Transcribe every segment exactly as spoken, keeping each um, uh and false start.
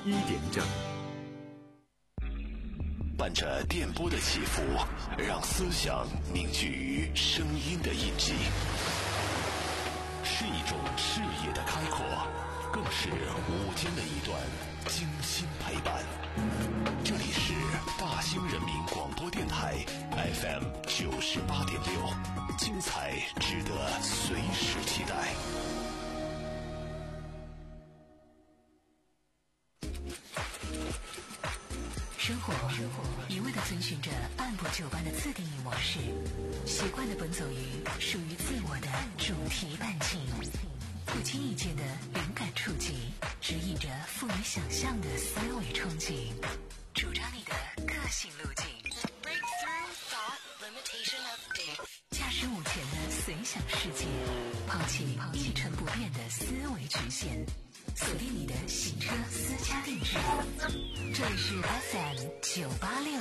一点整。 伴着电波的起伏，让思想凝聚于声音的印记，是一种视野的开阔，更是午间的一段精心陪伴。这里是大兴人民广播电台 F M 九十八点六，精彩值得随时期待。 生活一味地遵循着按部就班的自定义模式，习惯地奔走于属于自我的主题半径，不经意间的灵感触及，指引着富于想象的思维憧憬，主张你的个性路径。驾驶午前的随想世界，抛弃一成不变的思维局限，锁定你的行车私家定制。这里是 F M 九八六。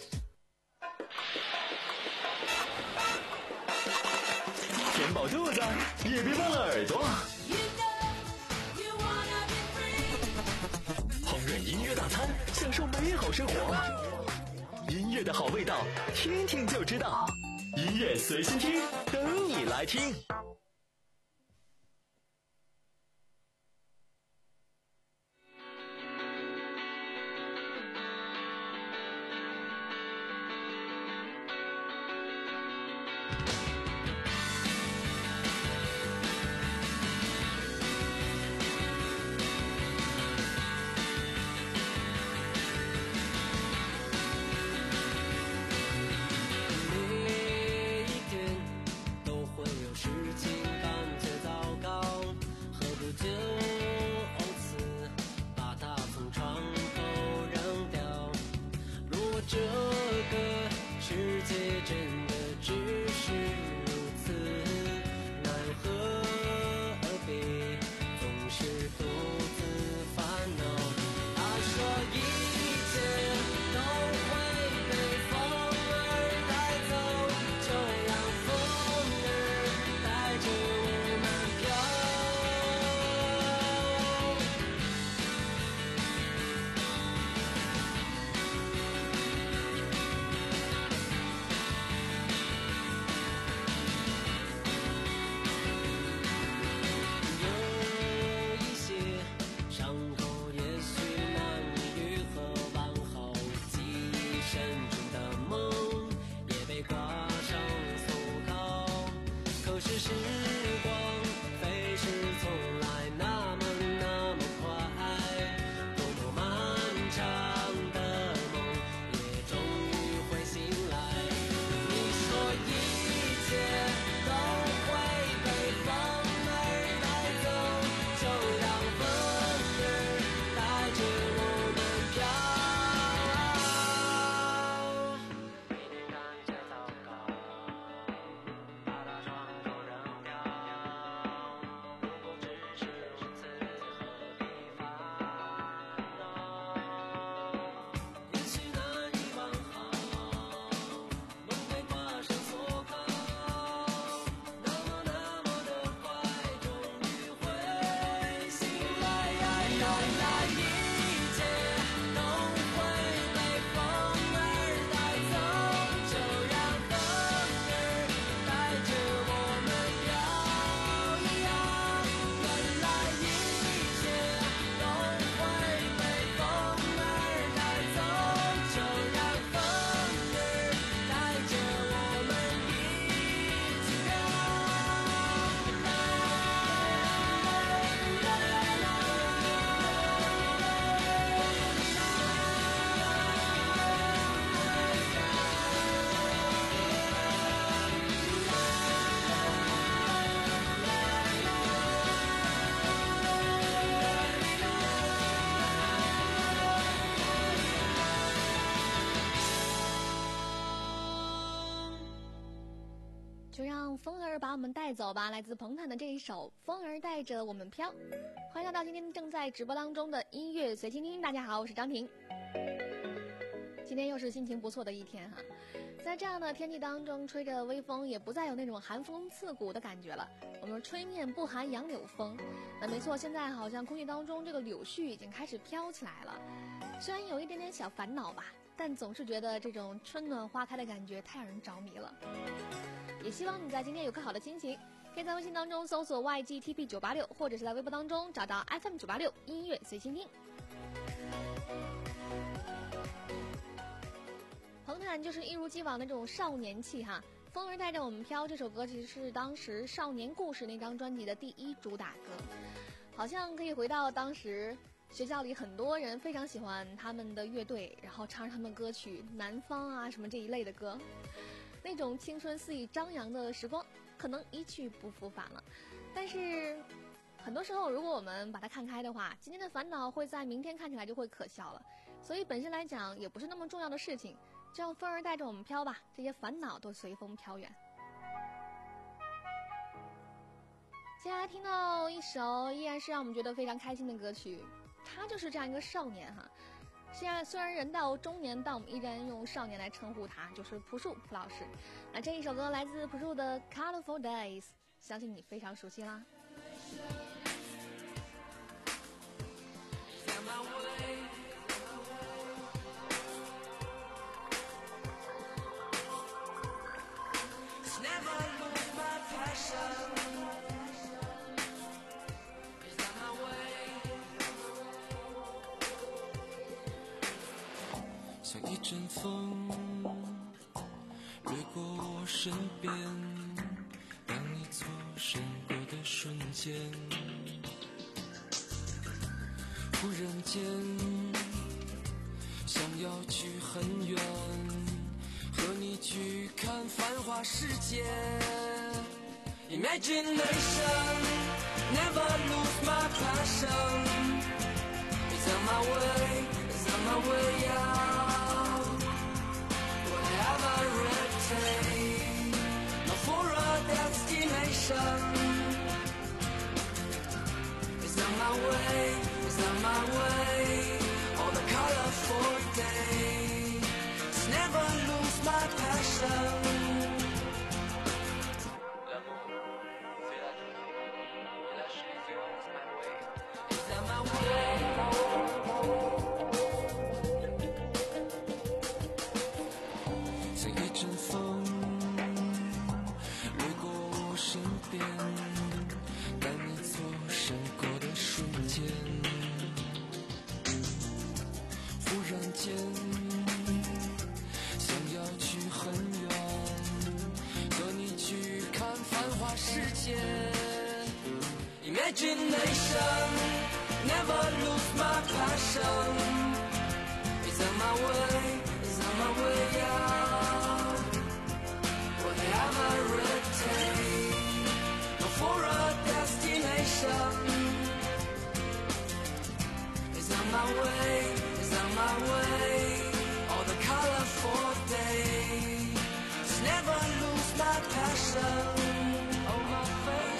填饱肚子，也别忘了耳朵。烹饪音乐大餐，享受美好生活。音乐的好味道，听听就知道。音乐随心听，等你来听。 带走吧，来自彭坦的这一首《风儿带着我们飘》。欢迎来到今天正在直播当中的音乐随心听。大家好，我是张婷。 今天又是心情不错的一天哈，在这样的天气当中，吹着微风，也不再有那种寒风刺骨的感觉了。我们吹面不寒杨柳风，那没错，现在好像空气当中这个柳絮已经开始飘起来了。虽然有一点点小烦恼吧，但总是觉得这种春暖花开的感觉太让人着迷了。也希望你在今天有个好的心情，可以在微信当中搜索 Y G T P 九八六，或者是在微博当中找到 F M 九八六音乐随心听。彭坦就是一如既往的这种少年气哈，风儿带着我们飘这首歌其实是当时《少年故事》那张专辑的第一主打歌，好像可以回到当时学校里很多人非常喜欢他们的乐队，然后唱他们歌曲南方啊什么这一类的歌，那种青春肆意张扬的时光可能一去不复返了。但是很多时候如果我们把它看开的话，今天的烦恼会在明天看起来就会可笑了，所以本身来讲也不是那么重要的事情，就让风儿带着我们飘吧，这些烦恼都随风飘远。接下来听到一首依然是让我们觉得非常开心的歌曲，他就是这样一个少年哈，现在虽然人到中年，但我们依然用少年来称呼他，就是朴树朴老师。那这一首歌来自朴树的 Colorful Days， 相信你非常熟悉啦。 像一阵风掠过我身边，当你错身过的瞬间，忽然间想要去很远，和你去看繁华世界。 Imagination never lose my passion. It's on my way, it's on my way out. Whatever it takes, not for a destination. It's on my way, it's on my way. On a colorful day, it's never lose my passion. Imagination never lose my passion. It's on my way, it's on my way out. Whatever it takes, not for a destination. It's on my way, it's on my way. All the colorful days, just never lose my passion. Oh my face.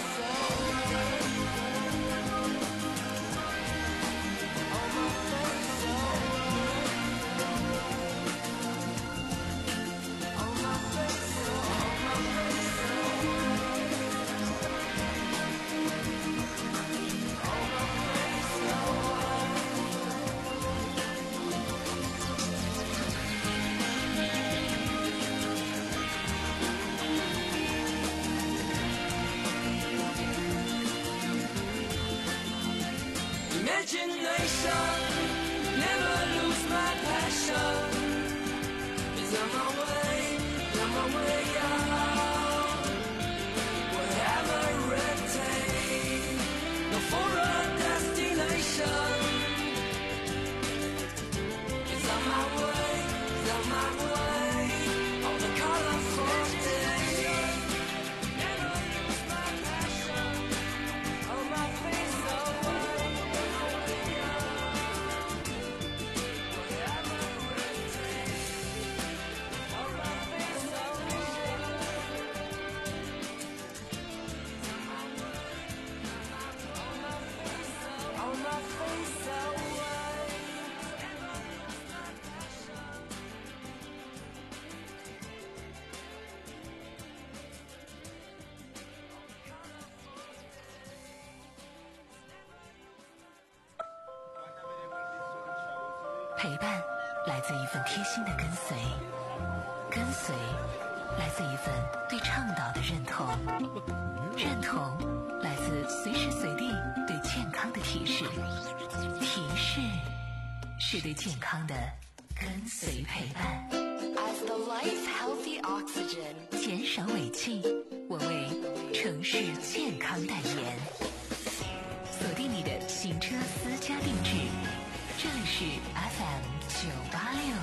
陪伴来自一份贴心的跟随，跟随来自一份对倡导的认同，认同来自随时随地对健康的提示，提示是对健康的跟随陪伴。 As the life healthy oxygen， 减少尾气，我为城市健康代言。锁定你的行车私家定制，这里是 F M 九八六。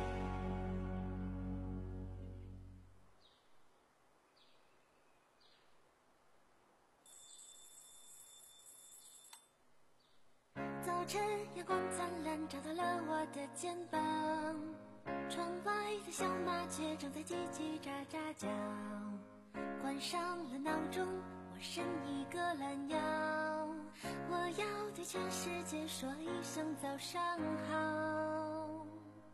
早晨，阳光灿烂，照到了我的肩膀。窗外的小麻雀正在叽叽喳喳叫。关上了闹钟，我伸一个懒腰。我要对全世界说一声早上好。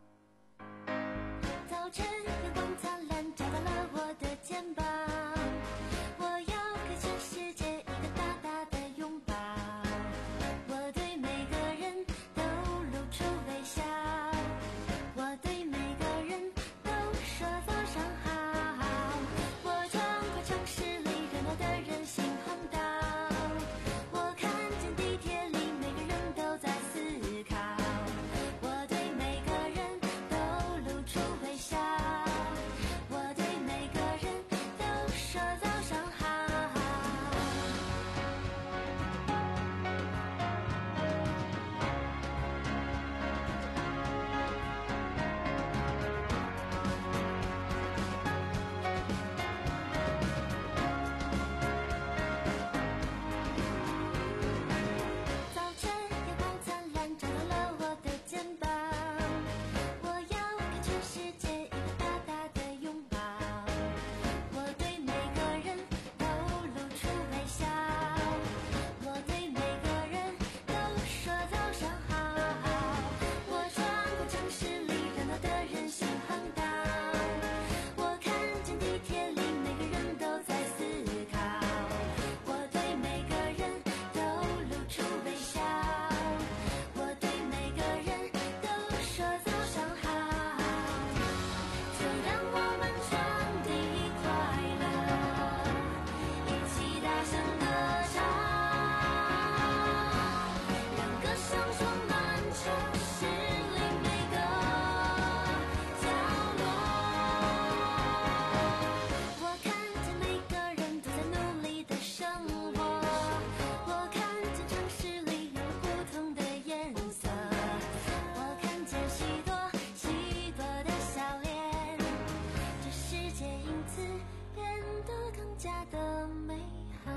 早晨，阳光灿烂，照到了我的肩膀。我要给全世界一个大大的拥抱。我对每个人都露出微笑。我对每个人都说早上好。我穿过城市里热闹的人行横道。我看见地铁里每个人都在思考。我对每个人都露出微笑。我对每个人都说早上好。早晨，阳光灿烂，照到了我的肩膀。我要给全世界一个大大的拥抱。我对每个人都露出微笑。我对每个人都说早上好。我穿过城市里热闹的人行横道。我看见地铁里每个人都在思考。我对每个人都露出微笑。我对每个人都说早上好。就让我们传递快乐，一起大声歌唱，让歌声充满城市里每个角落。我看见每个人都在努力的生活。我看见城市里有不同的颜色。我看见许多许多的笑脸。这世界因此变得更加的美好。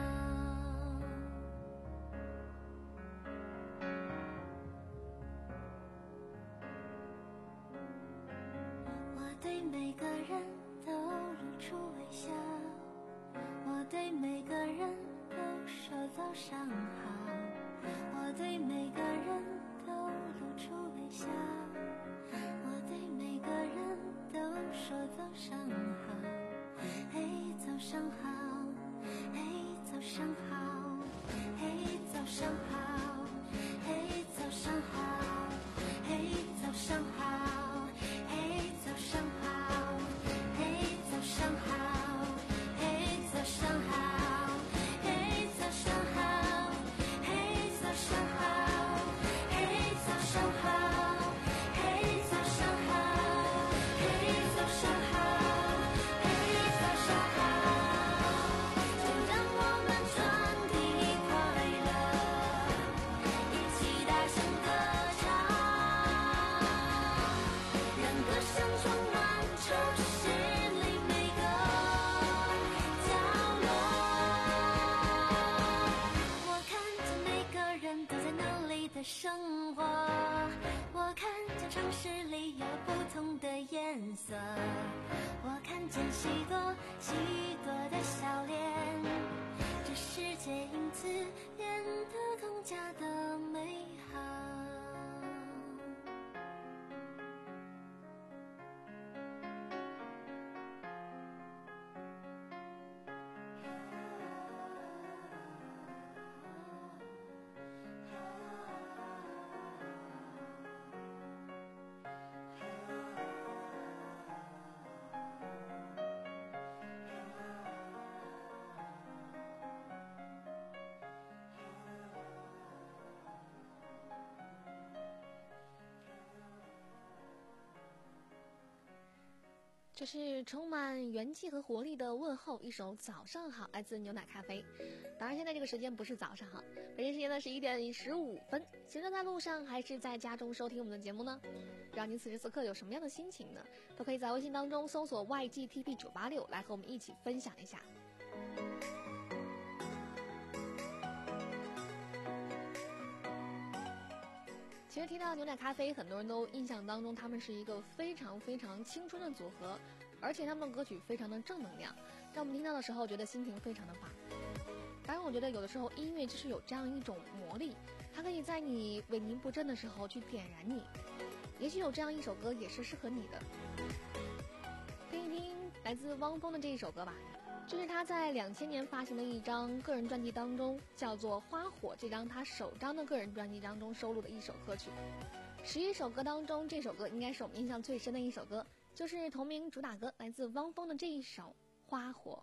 我对每个人都露出微笑。我对每个人都说早上好。我对每个人都露出微笑。我对每个人都说早上好。嘿，早上好。嘿，早上好。嘿，早上好。嘿，早上好。嘿，早上好。嘿，早上好。嘿，早上好。嘿，早上好。嘿，早上好。嘿，早上好。嘿，早上好。嘿，早上好。嘿，早上好。嘿，早上好。就让我们传递快乐，一起大声歌唱，让歌声充满城市里每个角落。我看见每个人都在努力的生活。我看见城市里有不同的颜色。我看见许多许多的笑脸。这世界因此变得更加的美好。 这是充满元气和活力的问候，一首早上好，来自牛奶咖啡。当然现在这个时间不是早上哈，北京时间的十一点十五分。行车在路上还是在家中收听我们的节目呢？不知道您此时此刻有什么样的心情呢？都可以在微信当中搜索 Y G T P 九八六来和我们一起分享一下。其实提到牛奶咖啡，很多人都印象当中他们是一个非常非常青春的组合，而且他们的歌曲非常的正能量，让我们听到的时候觉得心情非常的棒。当然我觉得有的时候音乐就是有这样一种魔力，它可以在你萎靡不振的时候去点燃你，也许有这样一首歌也是适合你的。听一听来自汪峰的这一首歌吧，这是他在两千年发行的一张个人专辑当中，叫做《花火》，这张他首张的个人专辑当中收录的一首歌曲。十一首歌当中，这首歌应该是我们印象最深的一首歌，就是同名主打歌，来自汪峰的这一首《花火》。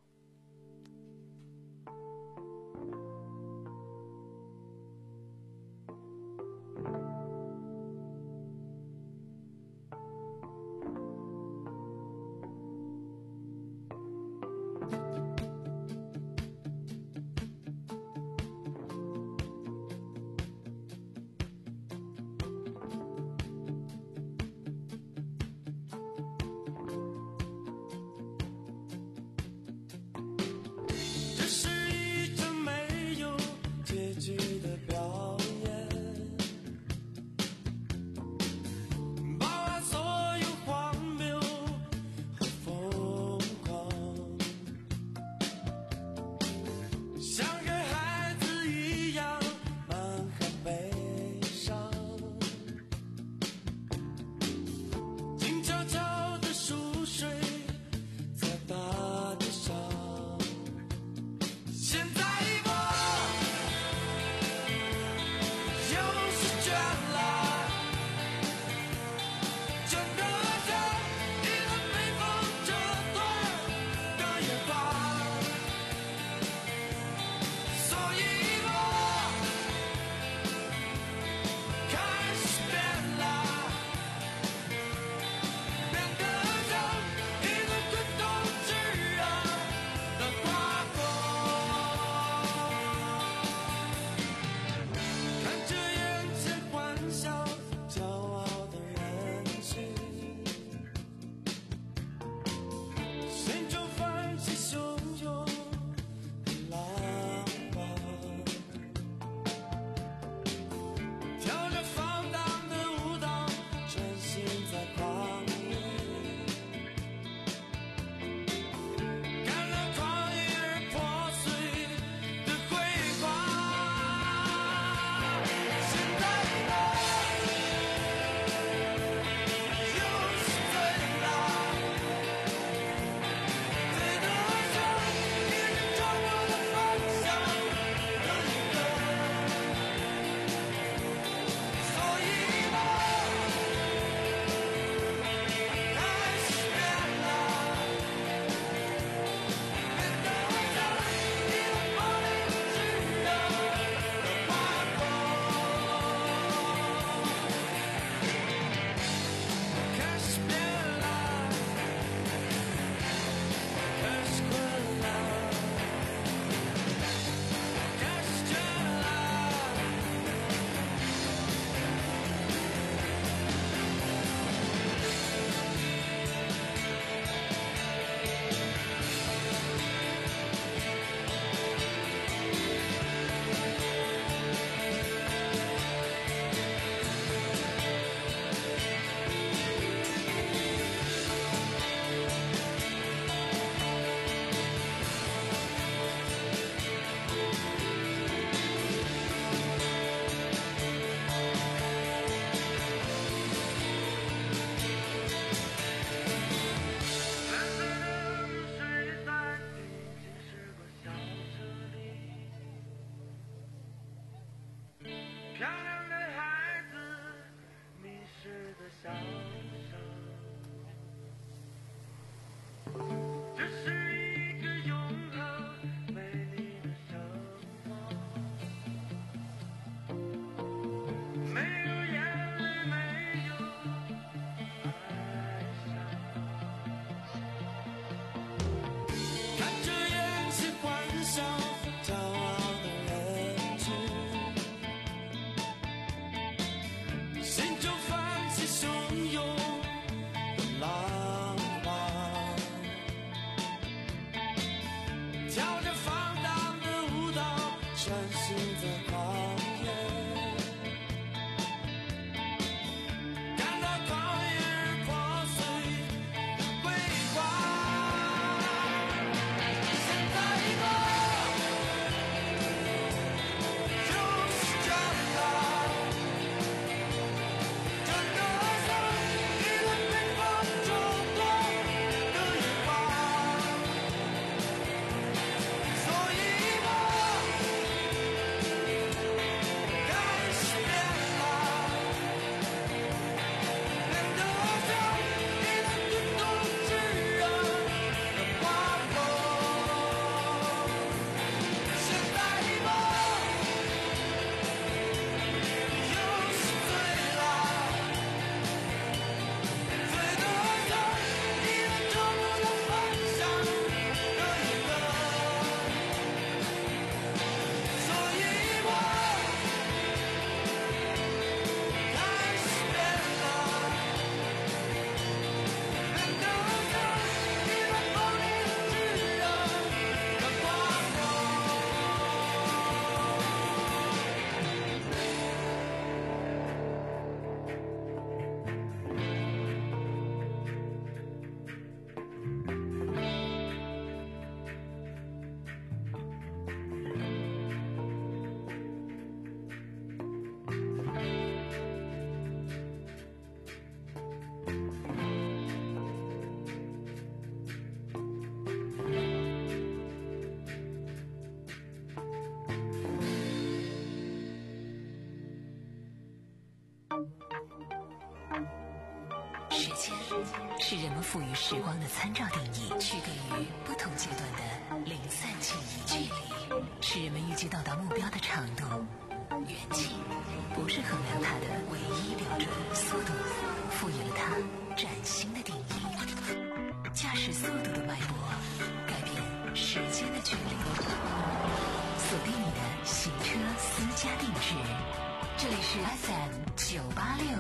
时间是人们赋予时光的参照定义，区隔于不同阶段的零散记忆。距离是人们预计到达目标的长度，远近不是衡量它的唯一标准。速度赋予了它崭新的定义，驾驶速度的脉搏改变时间的距离。锁定你的行车私家定制，这里是 F M 九八六。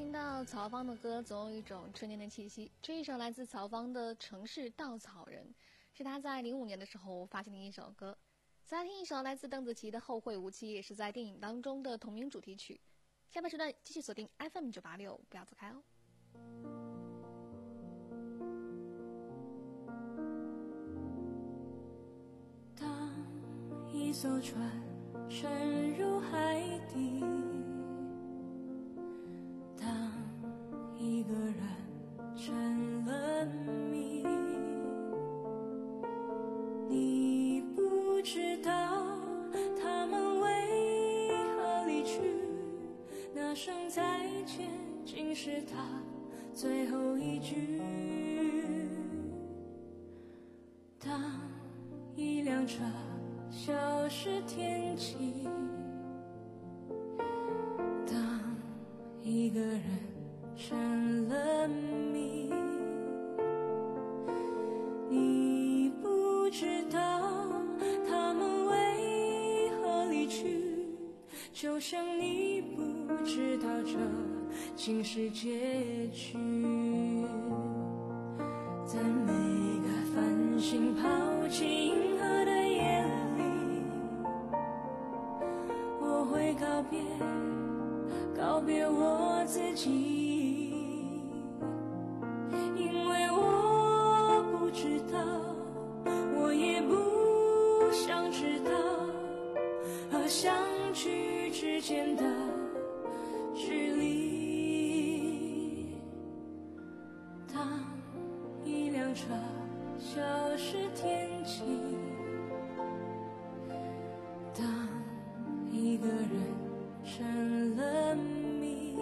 听到曹芳的歌，总有一种春天的气息。这一首来自曹芳的《城市稻草人》，是他在零五年的时候发行的一首歌。再听一首来自邓紫棋的《后会无期》，也是在电影当中的同名主题曲。下半时段继续锁定 F M 九八六，不要走开哦。 当一艘船沉入海底，当一个人成了谜，你不知道他们为何离去，那声再见竟是他最后一句。当一辆车消失天际，当一个人成了谜，你不知道他们为何离去，就像你不知道这竟是结局。在每个繁星抛弃银河的夜里，我会告别告别我自己，因为我不知道，我也不想知道，和相聚之间的距离。当一辆车消失天际，当一个人成了谜，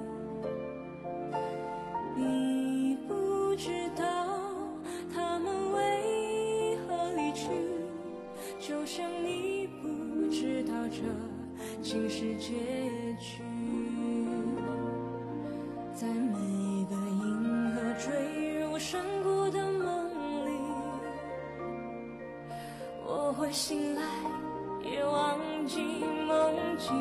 你不知道他们为何离去，就像你不知道这竟是结局。在每个银河坠入山谷的梦里，我会醒来也忘记梦境，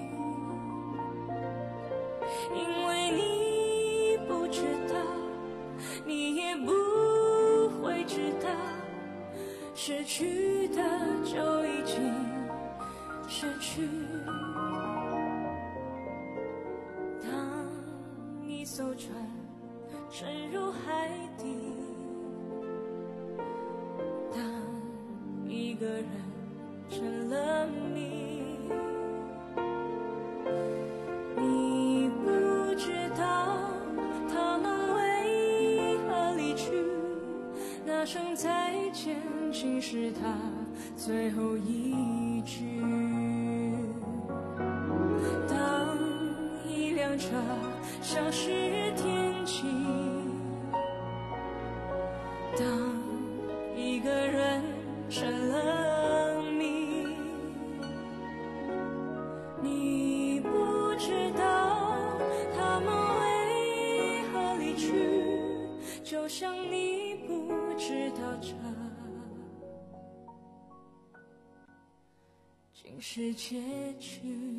因为你不知道，你也不会知道，失去的就已经失去。当一艘船沉入海底，当一个人成了谜，你不知道他们为何离去，那声再见竟是他最后一句。当一辆车消失天际，当一个人成了谜，你不知道他们为何离去，就像你不知道这竟是结局。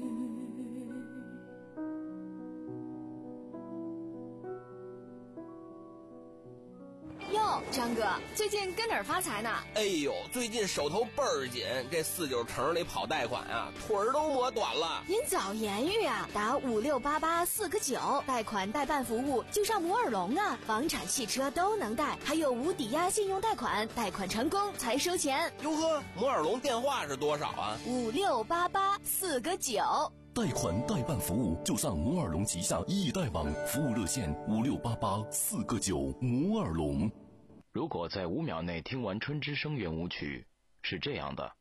哟，张哥，最近跟哪儿发财呢？ 哎呦，最近手头倍儿紧，这四九城里跑贷款啊，腿儿都磨短了。 您早言语啊，打五六八八四个九，贷款代办服务就上摩尔龙啊，房产、汽车都能贷，还有无抵押信用贷款，贷款成功才收钱。 哟呵，摩尔龙电话是多少啊？ 五六八八四个九。 贷款代办服务就上摩尔龙旗下易贷网，服务热线五六八八四个九。摩尔龙。 如果在五秒内听完春之声圆舞曲，是这样的；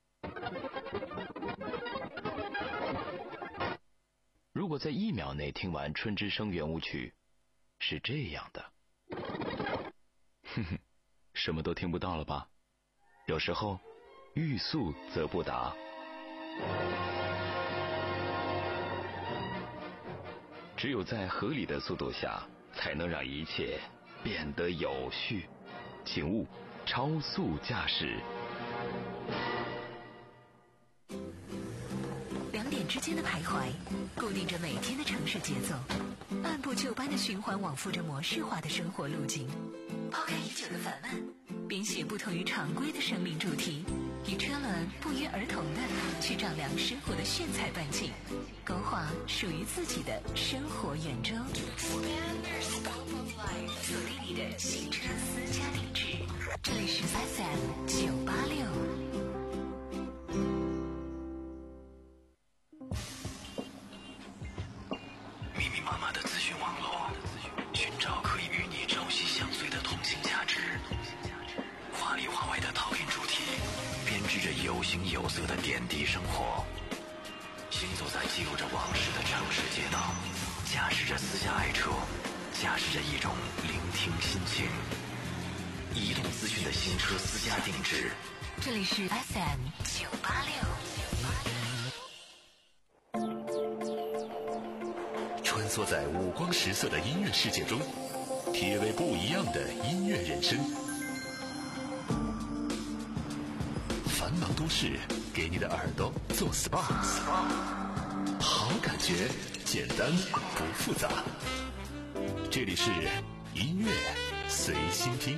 如果在一秒内听完春之声圆舞曲，是这样的。哼哼，什么都听不到了吧？有时候，欲速则不达。只有在合理的速度下，才能让一切变得有序。请勿超速驾驶。 两点之间的徘徊，固定着每天的城市节奏，按部就班的循环往复着模式化的生活路径。抛开已久的烦闷，编写不同于常规的生命主题，与车轮不约而同的去丈量生活的炫彩半径，勾画属于自己的生活圆周。锁定你的新车私家定制，这里是 F M 九八六。 密密麻麻的资讯网络，寻找可以与你朝夕相随的通信价值。华里华外的讨论主题，编织着有形有色的点滴生活。行走在记录着往事的城市街道，驾驶着私家爱车，驾驶着一种聆听心情。移动资讯的新车私家定制， 这里是 F M 九八六。 穿梭在五光十色的音乐世界中，体味不一样的音乐人生。繁忙都市给你的耳朵做 S P A， 好感觉，简单不复杂。这里是音乐随心听。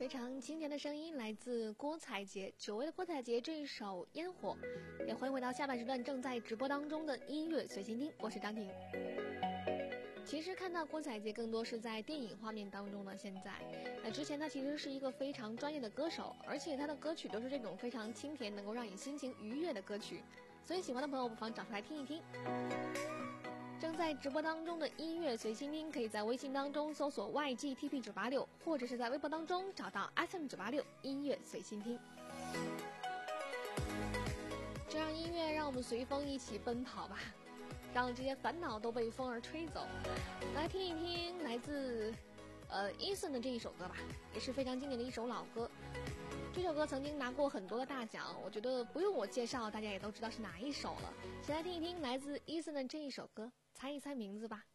非常经典的声音来自郭采洁，久违的郭采洁这一首《烟火》。也欢迎回到下半时段正在直播当中的音乐随心听，我是张婷。其实看到郭采洁更多是在电影画面当中呢。现在，那之前她其实是一个非常专业的歌手，而且她的歌曲都是这种非常清甜，能够让你心情愉悦的歌曲。所以喜欢的朋友不妨找出来听一听。正在直播当中的音乐随心听，可以在微信当中搜索 Y G T P 九八六，或者是在微博当中找到 S M 九八六音乐随心听。这样音乐让我们随风一起奔跑吧，让这些烦恼都被风儿吹走。来听一听来自呃 Eason 的这一首歌吧，也是非常经典的一首老歌。这首歌曾经拿过很多的大奖，我觉得不用我介绍，大家也都知道是哪一首了。先来听一听来自 Eason 的这一首歌，猜一猜名字吧。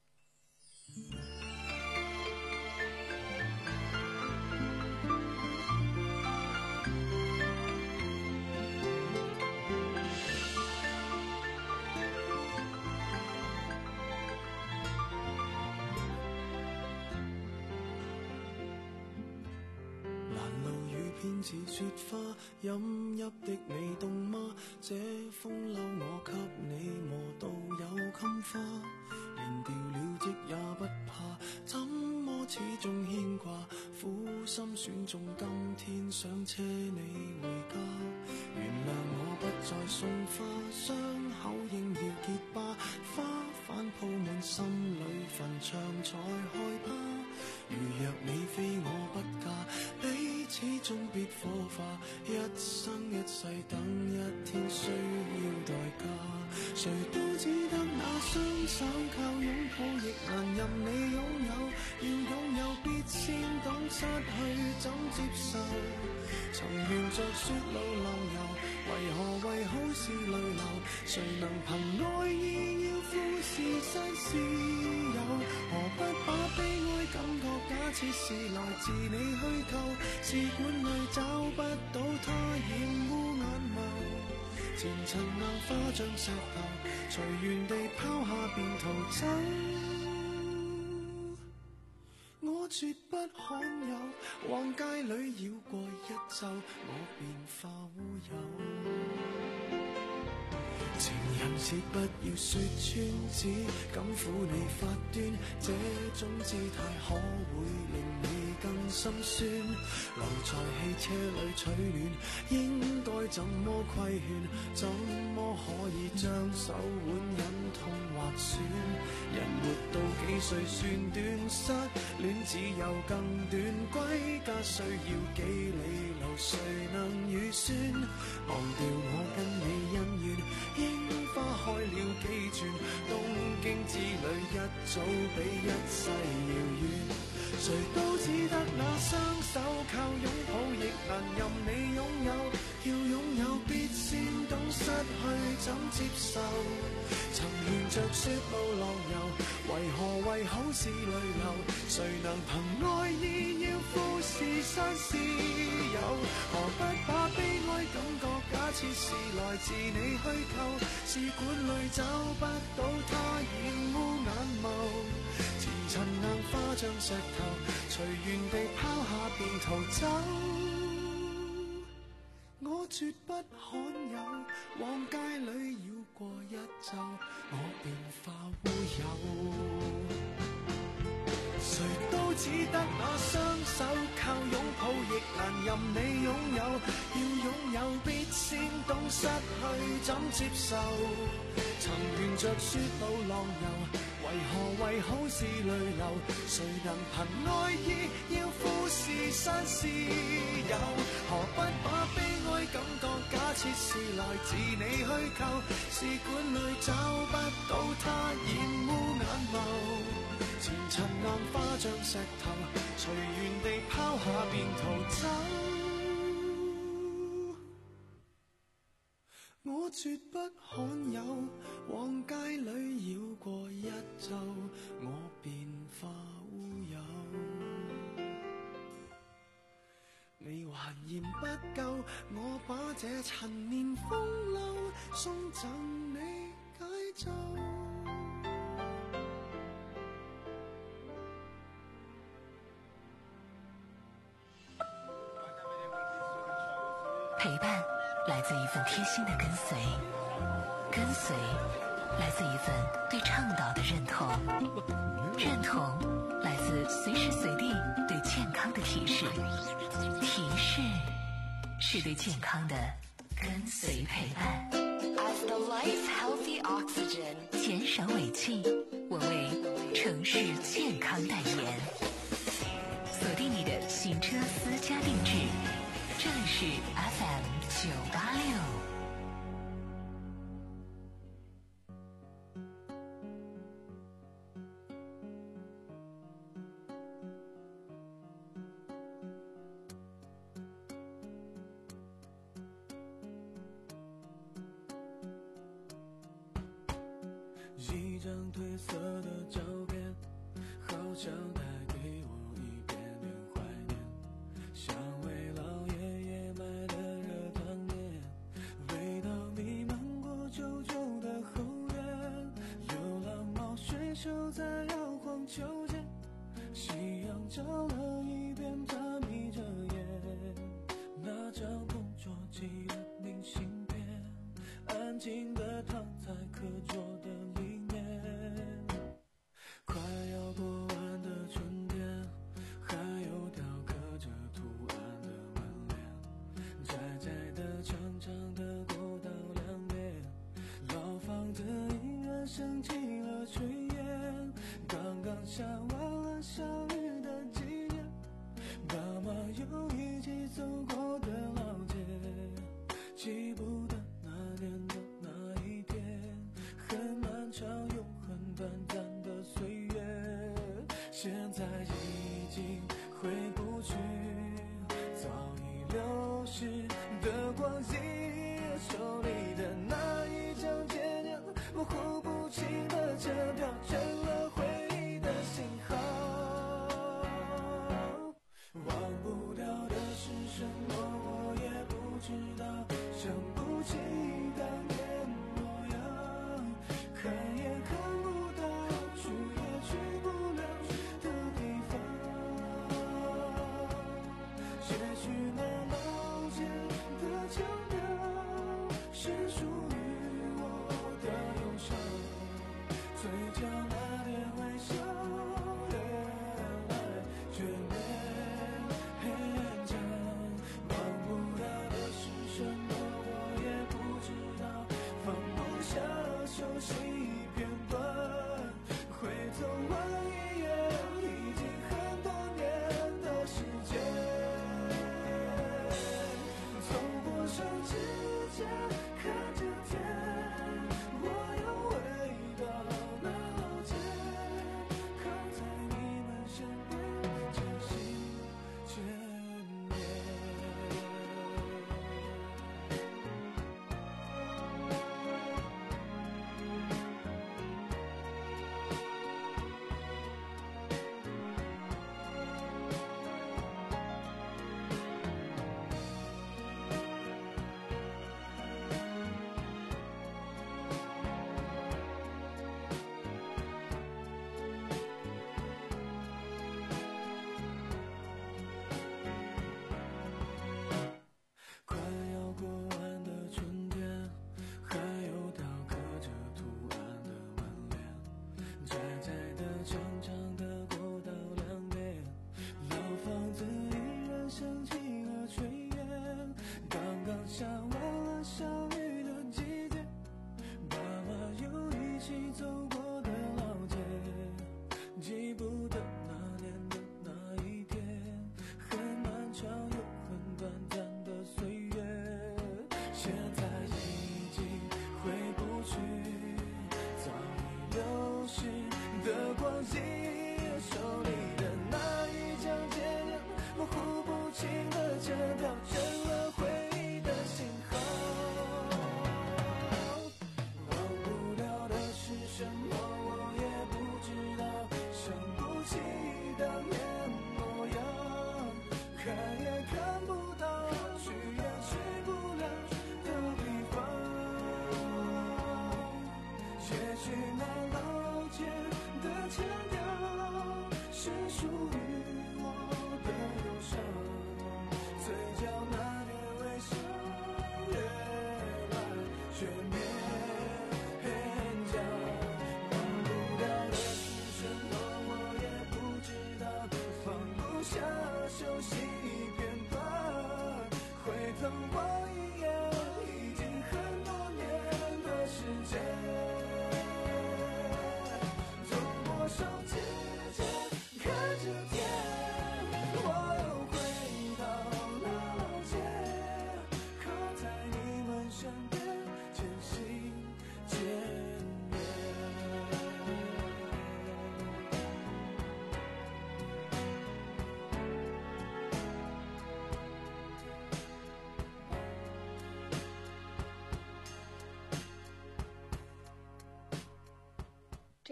偏似雪花，飲泣的你凍嗎？這風褸我給你磨到有襟花，連掉了職也不怕，怎麼始終牽掛？苦心選中今天想車你回家，原諒我不再送花，傷口應要結疤，花瓣鋪滿心裏墳場才害怕。如若你非我不嫁，彼此終必火化，一生一世等一天需要代價。誰都只得那雙手靠擁抱，亦難任你擁有。要擁有必先懂失去怎接受。曾沿着雪路浪遊，為何為好事淚流？誰能憑愛意要富士山私有？何不把悲哀感覺假設是來自你虛構？試管裏找不到它染污眼眸，前塵硬化像石頭，隨緣地拋下便逃走。我絕不罕有，往街裏繞過一晝，我便化烏有。情人節不要說穿，只敢撫你發端，這種姿態可會令你更心酸。留在汽車裏取暖，應該怎麼規勸？怎麼可以將手腕忍痛劃損？人活到幾歲算短？失戀只有更短，歸家需要幾里路，誰能預算？忘掉我跟你恩怨，櫻花開了幾轉，東京之旅一早比一世遙遠。誰都只得那雙手靠擁抱，亦難任你擁有。要擁有必先懂失去怎接受。曾沿着雪路浪遊，為何為好事淚流？誰能憑愛意要富士山私有？何不把悲哀感覺假設是來自你虛構？試管裏找不到它染污眼眸，前塵硬化像石頭，隨緣地拋下便逃走。我絕不罕有，往街裏繞過一晝，我便化烏有。誰都只得那雙手靠擁抱，亦難任你擁有。要擁有必先懂失去怎接受。曾沿着雪路浪遊，為何為好事淚流？誰能憑愛意要富士山私有？何不把悲哀感覺假設是來自你虛構？試管裏找不到它染污眼眸，前塵硬化像石頭，隨緣地拋下便逃走。我絕不罕有，往街裏繞過一晝，我便化烏有。你還嫌不夠，我把這陳年風流送贈你解咒。 陪伴来自一份贴心的跟随，跟随来自一份对倡导的认同，认同来自随时随地对健康的提示，提示是对健康的跟随陪伴。 As the life healthy oxygen， 减少尾气，我为城市健康代言。锁定你的行车私家定制，这里是 F M 九八六。 一张褪色的照片，好像带给我一点点怀念，像为老爷爷买的热汤面，味道弥漫过旧旧的后院，有浪毛水手在摇晃秋千，夕阳照了一遍，它眯着眼，那张同桌寄的明信片，安静地躺在课桌的里面，快要过完的春天，还有条刻着图案的门帘，窄窄的长长的过道两边，老房子依然升起了炊烟，刚刚下完了小雨的季节，爸妈又一起走过的老街，记不得那年的那一天，很漫长又很短暂的岁月，现在已经回不去，早已流逝的光阴，手里的那一张渐渐模糊不清的车票，成了回忆的信号。忘不掉的是什么，我也不知道，想不起当年模样，看也看不到，去也去不了的地方，也许那老街的腔调是属于我的忧伤，最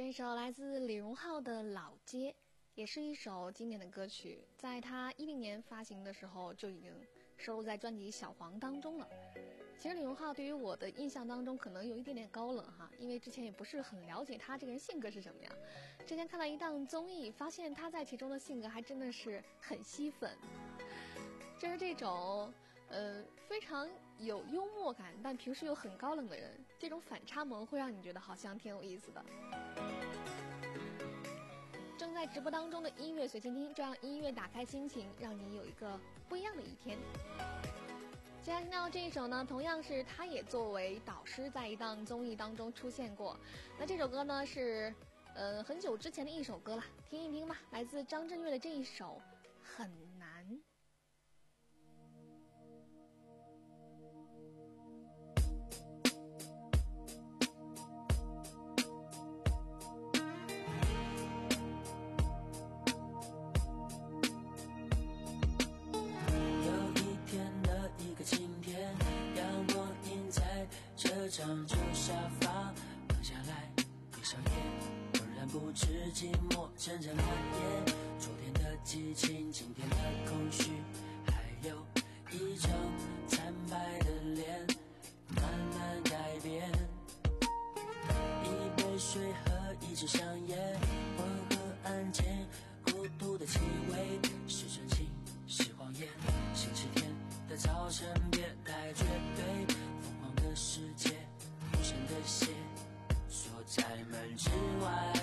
这一首来自李荣浩的《老街》也是一首经典的歌曲，在他一零年发行的时候就已经收录在专辑《小黄》当中了。其实李荣浩对于我的印象当中可能有一点点高冷哈，因为之前也不是很了解他这个人性格是什么样。之前看到一档综艺，发现他在其中的性格还真的是很吸粉，就是这种呃非常有幽默感，但平时又很高冷的人，这种反差萌会让你觉得好像挺有意思的。正在直播当中的音乐随心听，就让音乐打开心情，让你有一个不一样的一天。接下来听到这一首呢，同样是他也作为导师在一档综艺当中出现过。那这首歌呢是呃很久之前的一首歌了，听一听吧，来自张震岳的这一首《很难》。 长旧沙发躺下来闭上眼，浑然不知寂寞阵阵蔓延，昨天的激情，今天的空虚，还有一张惨白的脸慢慢改变。一杯水和一支香烟，温和安静，孤独的气味，是真情是谎言。星期天的早晨别太绝对，疯狂的世界无声的血锁在门之外。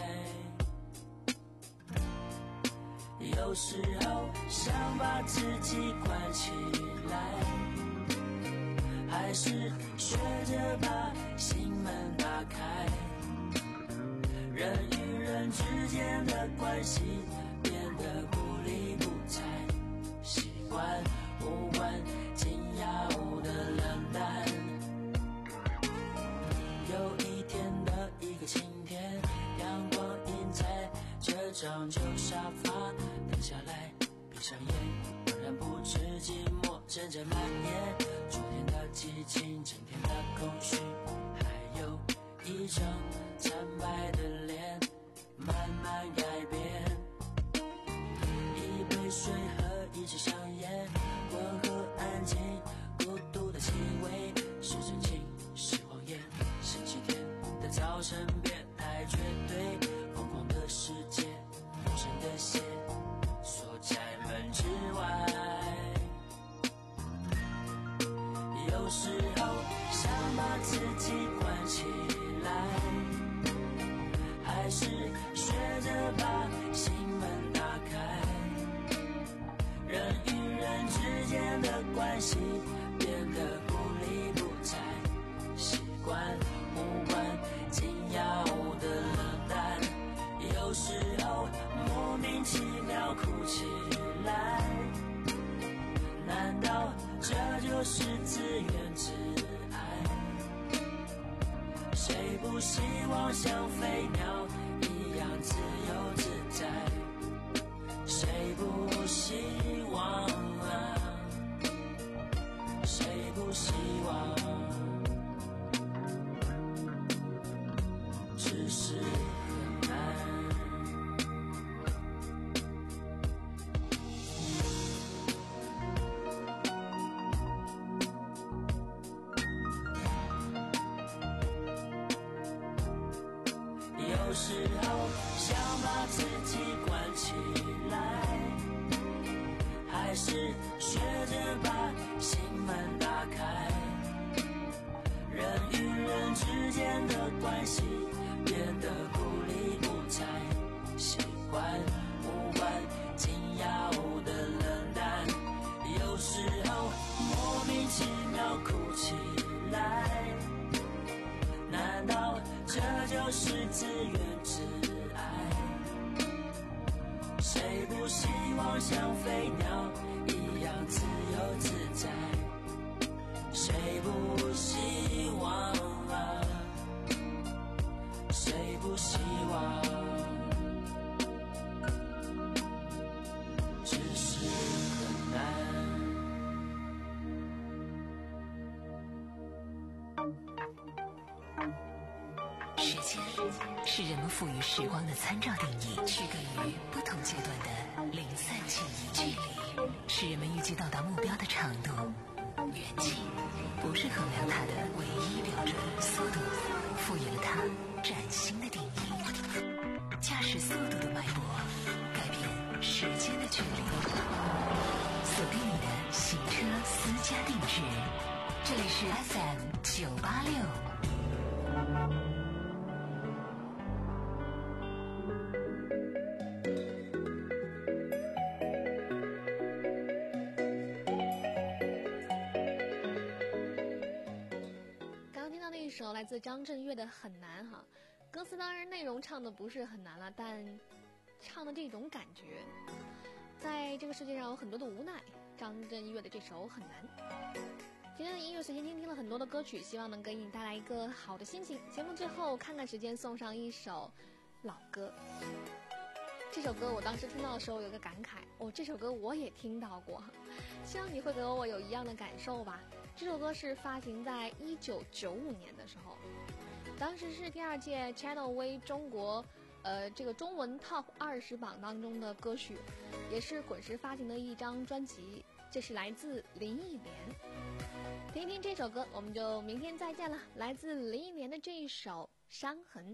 有时候想把自己关起来，还是学着把心门打开。人与人之间的关系变得不理不睬，习惯无关紧要的冷淡。有一天的一个晴天，阳光映在这张旧沙发，停下来闭上眼，浑然不知寂寞阵阵蔓延。昨天的激情，今天的空虚，还有一张惨白的脸慢慢改变。一杯水和一支香烟，温和安静，孤独的气味，是真情是谎言。星期天的早晨别太绝对，疯狂的世界无声的血锁在门之外。有时候想把自己关起来，还是学着把心门打开。人与人之间的关系变得不理不睬，习惯无关紧要的冷淡。有时候莫名其妙哭起来，难道这就是自怨自艾？谁不希望像飞鸟一样自由自在？谁不希望啊？谁不希望？只是很难。有时候想把自己关起来，还是学着把心门打开。人与人之间的关系变得不理不睬，习惯无关紧要的冷淡。有时候莫名其妙哭起来，难道这就是自怨自艾？谁不希望像飞鸟一样自由自在？谁不希望啊？谁不希望？只是很难。 时间是人们赋予时光的参照定义，区隔于不同阶段的零散记忆。距离是人们预计到达目标的长度，远近不是衡量它的唯一标准，速度赋予了它崭新的定义。驾驶速度的脉搏改变时间的距离，锁定你的行车私家定制。这里是 F M 九八六。 刚刚听到那一首来自张震岳的《很难》哈，歌词当然内容唱的不是很难了，但唱的这种感觉，在这个世界上有很多的无奈。张震岳的这首《很难》。今天的音乐随心听听了很多的歌曲，希望能给你带来一个好的心情。节目最后看看时间，送上一首老歌。这首歌我当时听到的时候有个感慨，哦，这首歌我也听到过，希望你会和我有一样的感受吧。这首歌是发行在一九九五年的时候，当时是第二届 Channel V 中国呃这个中文 Top 二十榜当中的歌曲，也是滚石发行的一张专辑。这是来自林忆莲，听一听这首歌，我们就明天再见了。来自林忆莲的这一首《伤痕》。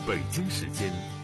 北京时间